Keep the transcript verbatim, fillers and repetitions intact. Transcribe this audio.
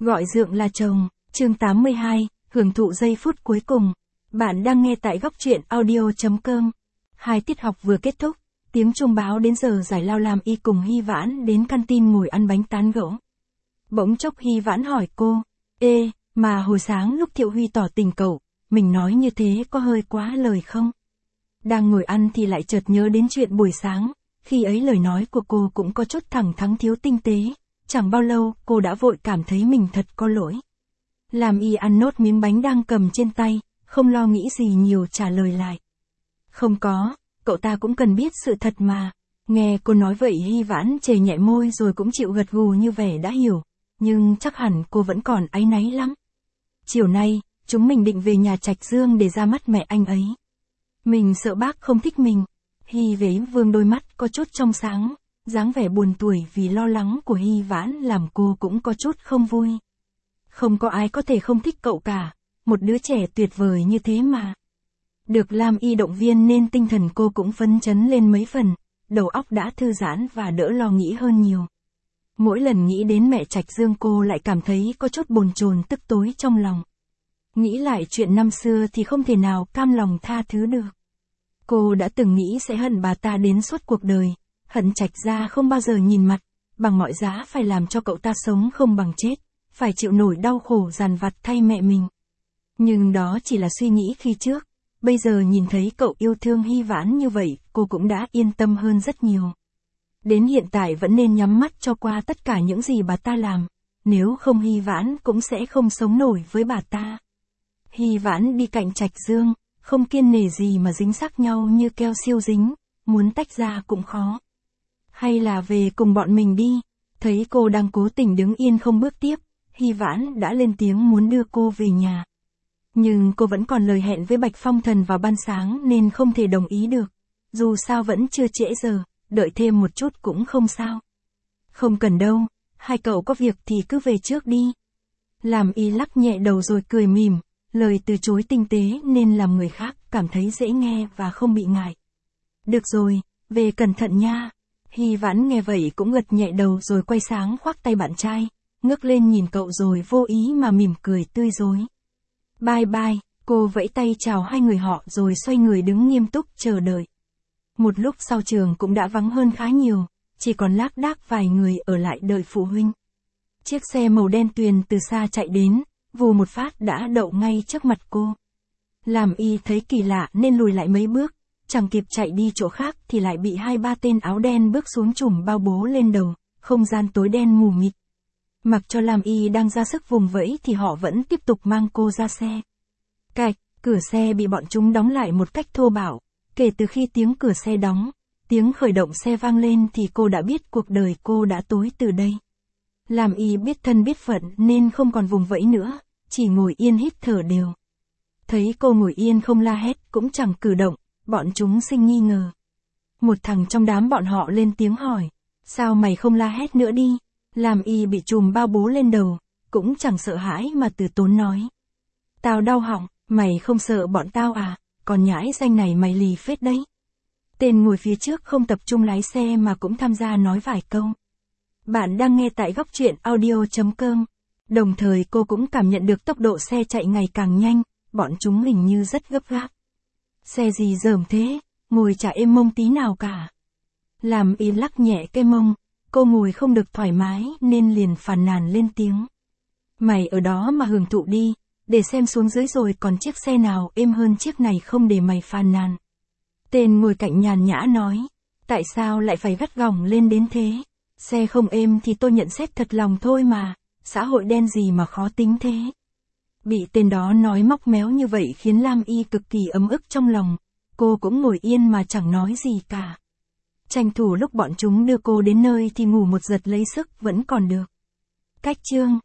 Gọi dượng là chồng, chương tám mươi hai, hưởng thụ giây phút cuối cùng. Bạn đang nghe tại góc truyện audio chấm com. Hai tiết học vừa kết thúc, tiếng chuông báo đến giờ giải lao làm y cùng Hy Vãn đến canteen ngồi ăn bánh tán gẫu. Bỗng chốc Hy Vãn hỏi cô, ê, mà hồi sáng lúc Thiệu Huy tỏ tình cậu, mình nói như thế có hơi quá lời không? Đang ngồi ăn thì lại chợt nhớ đến chuyện buổi sáng, khi ấy lời nói của cô cũng có chút thẳng thắn thiếu tinh tế. Chẳng bao lâu, cô đã vội cảm thấy mình thật có lỗi. Làm y ăn nốt miếng bánh đang cầm trên tay, không lo nghĩ gì nhiều trả lời lại. Không có, cậu ta cũng cần biết sự thật mà. Nghe cô nói vậy Hy Vãn chề nhẹ môi rồi cũng chịu gật gù như vẻ đã hiểu. Nhưng chắc hẳn cô vẫn còn áy náy lắm. Chiều nay, chúng mình định về nhà Trạch Dương để ra mắt mẹ anh ấy. Mình sợ bác không thích mình. Hy Vế vương đôi mắt có chút trong sáng. Dáng vẻ buồn tuổi vì lo lắng của Hy Vãn làm cô cũng có chút không vui. Không có ai có thể không thích cậu cả, một đứa trẻ tuyệt vời như thế mà. Được Lam Y động viên nên tinh thần cô cũng phấn chấn lên mấy phần, đầu óc đã thư giãn và đỡ lo nghĩ hơn nhiều. Mỗi lần nghĩ đến mẹ Trạch Dương cô lại cảm thấy có chút bồn chồn tức tối trong lòng. Nghĩ lại chuyện năm xưa thì không thể nào cam lòng tha thứ được. Cô đã từng nghĩ sẽ hận bà ta đến suốt cuộc đời. Hận Trạch gia không bao giờ nhìn mặt, bằng mọi giá phải làm cho cậu ta sống không bằng chết, phải chịu nổi đau khổ dằn vặt thay mẹ mình. Nhưng đó chỉ là suy nghĩ khi trước, bây giờ nhìn thấy cậu yêu thương Hy Vãn như vậy, cô cũng đã yên tâm hơn rất nhiều. Đến hiện tại vẫn nên nhắm mắt cho qua tất cả những gì bà ta làm, nếu không Hy Vãn cũng sẽ không sống nổi với bà ta. Hy Vãn đi cạnh Trạch Dương, không kiêng nể gì mà dính xác nhau như keo siêu dính, muốn tách ra cũng khó. Hay là về cùng bọn mình đi, thấy cô đang cố tình đứng yên không bước tiếp, Hy Vãn đã lên tiếng muốn đưa cô về nhà. Nhưng cô vẫn còn lời hẹn với Bạch Phong Thần vào ban sáng nên không thể đồng ý được. Dù sao vẫn chưa trễ giờ, đợi thêm một chút cũng không sao. Không cần đâu, hai cậu có việc thì cứ về trước đi. Làm y lắc nhẹ đầu rồi cười mỉm, lời từ chối tinh tế nên làm người khác cảm thấy dễ nghe và không bị ngại. Được rồi, về cẩn thận nha. Hy Vãn nghe vậy cũng gật nhẹ đầu rồi quay sáng khoác tay bạn trai, ngước lên nhìn cậu rồi vô ý mà mỉm cười tươi rói. Bye bye, cô vẫy tay chào hai người họ rồi xoay người đứng nghiêm túc chờ đợi. Một lúc sau trường cũng đã vắng hơn khá nhiều, chỉ còn lác đác vài người ở lại đợi phụ huynh. Chiếc xe màu đen tuyền từ xa chạy đến, vù một phát đã đậu ngay trước mặt cô. Làm y thấy kỳ lạ nên lùi lại mấy bước. Chẳng kịp chạy đi chỗ khác thì lại bị hai ba tên áo đen bước xuống trùm bao bố lên đầu, không gian tối đen mù mịt. Mặc cho Lam Y đang ra sức vùng vẫy thì họ vẫn tiếp tục mang cô ra xe. Cạch, cửa xe bị bọn chúng đóng lại một cách thô bạo. Kể từ khi tiếng cửa xe đóng, tiếng khởi động xe vang lên thì cô đã biết cuộc đời cô đã tối từ đây. Lam Y biết thân biết phận nên không còn vùng vẫy nữa, chỉ ngồi yên hít thở đều. Thấy cô ngồi yên không la hét cũng chẳng cử động. Bọn chúng sinh nghi ngờ. Một thằng trong đám bọn họ lên tiếng hỏi, sao mày không la hét nữa đi? Làm y bị chùm bao bố lên đầu, cũng chẳng sợ hãi mà từ tốn nói. Tao đau họng, mày không sợ bọn tao à, còn nhãi danh này mày lì phết đấy. Tên ngồi phía trước không tập trung lái xe mà cũng tham gia nói vài câu. Bạn đang nghe tại góc truyện audio chấm com. Đồng thời cô cũng cảm nhận được tốc độ xe chạy ngày càng nhanh, bọn chúng hình như rất gấp gáp. Xe gì dởm thế, ngồi chả êm mông tí nào cả. Làm y lắc nhẹ cái mông, cô ngồi không được thoải mái nên liền phàn nàn lên tiếng. Mày ở đó mà hưởng thụ đi, để xem xuống dưới rồi còn chiếc xe nào êm hơn chiếc này không để mày phàn nàn. Tên ngồi cạnh nhàn nhã nói, tại sao lại phải gắt gỏng lên đến thế? Xe không êm thì tôi nhận xét thật lòng thôi mà, xã hội đen gì mà khó tính thế. Bị tên đó nói móc méo như vậy khiến Lam Y cực kỳ ấm ức trong lòng, cô cũng ngồi yên mà chẳng nói gì cả. Tranh thủ lúc bọn chúng đưa cô đến nơi thì ngủ một giật lấy sức vẫn còn được. Cách chương